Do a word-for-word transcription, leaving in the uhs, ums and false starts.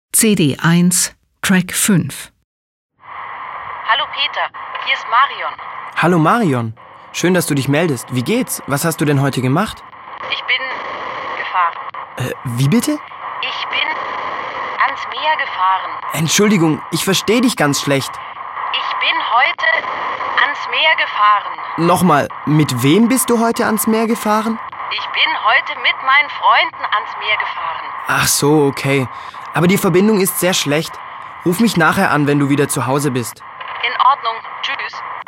C D eins, Track fünf. Hallo Peter, hier ist Marion. Hallo Marion. Schön, dass du dich meldest. Wie geht's? Was hast du denn heute gemacht? Ich bin gefahren. Äh, wie bitte? Ich bin ans Meer gefahren. Entschuldigung, ich verstehe dich ganz schlecht. Ich bin heute ans Meer gefahren. Nochmal, mit wem bist du heute ans Meer gefahren? Ich bin heute mit meinen Freunden ans Meer gefahren. Ach so, okay. Aber die Verbindung ist sehr schlecht. Ruf mich nachher an, wenn du wieder zu Hause bist. In Ordnung. Tschüss.